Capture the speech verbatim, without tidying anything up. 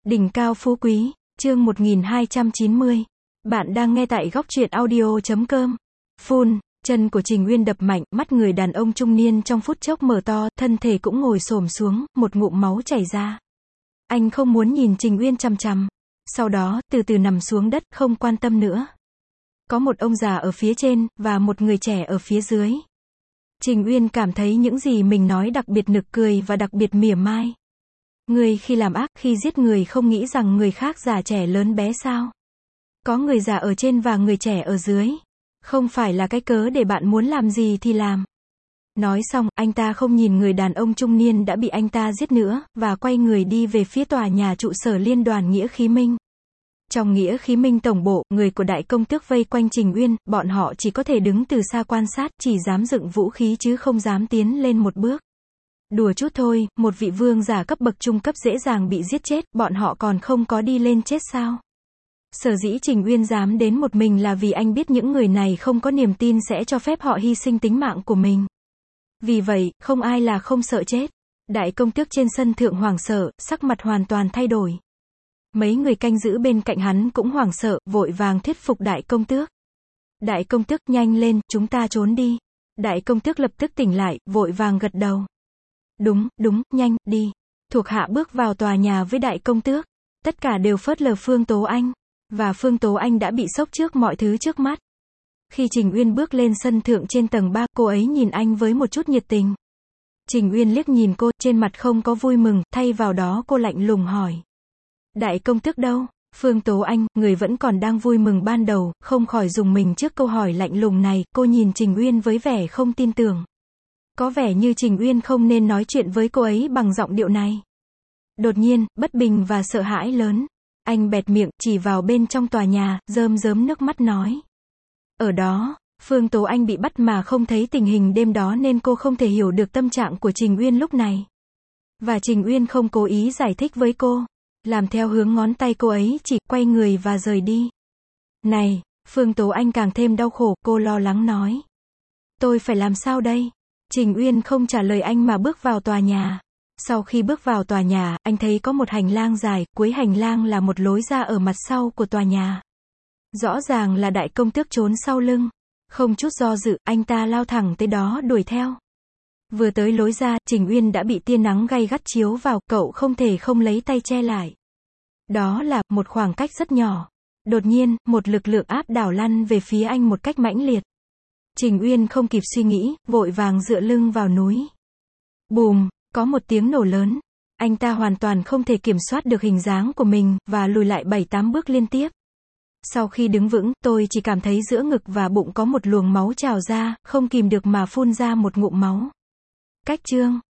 Đỉnh cao phú quý, chương một nghìn hai trăm chín mươi. Bạn đang nghe tại góc truyện audio chấm com. Phun, chân của Trình Uyên đập mạnh, mắt người đàn ông trung niên trong phút chốc mở to, thân thể cũng ngồi xổm xuống, một ngụm máu chảy ra. Anh không muốn nhìn Trình Uyên chằm chằm. Sau đó, từ từ nằm xuống đất, không quan tâm nữa. Có một ông già ở phía trên, và một người trẻ ở phía dưới. Trình Uyên cảm thấy những gì mình nói đặc biệt nực cười và đặc biệt mỉa mai. Người khi làm ác, khi giết người không nghĩ rằng người khác già trẻ lớn bé sao? Có người già ở trên và người trẻ ở dưới. Không phải là cái cớ để bạn muốn làm gì thì làm. Nói xong, anh ta không nhìn người đàn ông trung niên đã bị anh ta giết nữa, và quay người đi về phía tòa nhà trụ sở liên đoàn Nghĩa Khí Minh. Trong Nghĩa Khí Minh tổng bộ, người của đại công tước vây quanh Trình Uyên, bọn họ chỉ có thể đứng từ xa quan sát, chỉ dám dựng vũ khí chứ không dám tiến lên một bước. Đùa chút thôi, một vị vương giả cấp bậc trung cấp dễ dàng bị giết chết, bọn họ còn không có đi lên chết sao? Sở dĩ Trình Uyên dám đến một mình là vì anh biết những người này không có niềm tin sẽ cho phép họ hy sinh tính mạng của mình. Vì vậy, không ai là không sợ chết. Đại công tước trên sân thượng hoảng sợ, sắc mặt hoàn toàn thay đổi. Mấy người canh giữ bên cạnh hắn cũng hoảng sợ, vội vàng thuyết phục đại công tước. Đại công tước, nhanh lên, chúng ta trốn đi. Đại công tước lập tức tỉnh lại, vội vàng gật đầu. Đúng, đúng, nhanh, đi. Thuộc hạ bước vào tòa nhà với đại công tước. Tất cả đều phớt lờ Phương Tố Anh. Và Phương Tố Anh đã bị sốc trước mọi thứ trước mắt. Khi Trình Uyên bước lên sân thượng trên tầng ba, cô ấy nhìn anh với một chút nhiệt tình. Trình Uyên liếc nhìn cô, trên mặt không có vui mừng, thay vào đó cô lạnh lùng hỏi. Đại công tước đâu? Phương Tố Anh, người vẫn còn đang vui mừng ban đầu, không khỏi rùng mình trước câu hỏi lạnh lùng này, cô nhìn Trình Uyên với vẻ không tin tưởng. Có vẻ như Trình Uyên không nên nói chuyện với cô ấy bằng giọng điệu này. Đột nhiên, bất bình và sợ hãi lớn. Anh bẹt miệng, chỉ vào bên trong tòa nhà, rơm rớm nước mắt nói. Ở đó, Phương Tố Anh bị bắt mà không thấy tình hình đêm đó nên cô không thể hiểu được tâm trạng của Trình Uyên lúc này. Và Trình Uyên không cố ý giải thích với cô. Làm theo hướng ngón tay cô ấy chỉ, quay người và rời đi. Này, Phương Tố Anh càng thêm đau khổ, cô lo lắng nói. Tôi phải làm sao đây? Trình Uyên không trả lời anh mà bước vào tòa nhà. Sau khi bước vào tòa nhà, anh thấy có một hành lang dài, cuối hành lang là một lối ra ở mặt sau của tòa nhà. Rõ ràng là đại công tước trốn sau lưng. Không chút do dự, anh ta lao thẳng tới đó đuổi theo. Vừa tới lối ra, Trình Uyên đã bị tia nắng gay gắt chiếu vào, cậu không thể không lấy tay che lại. Đó là, một khoảng cách rất nhỏ. Đột nhiên, một lực lượng áp đảo lăn về phía anh một cách mãnh liệt. Trình Uyên không kịp suy nghĩ, vội vàng dựa lưng vào núi. Bùm, có một tiếng nổ lớn. Anh ta hoàn toàn không thể kiểm soát được hình dáng của mình, và lùi lại bảy tám bước liên tiếp. Sau khi đứng vững, tôi chỉ cảm thấy giữa ngực và bụng có một luồng máu trào ra, không kìm được mà phun ra một ngụm máu. Cách chương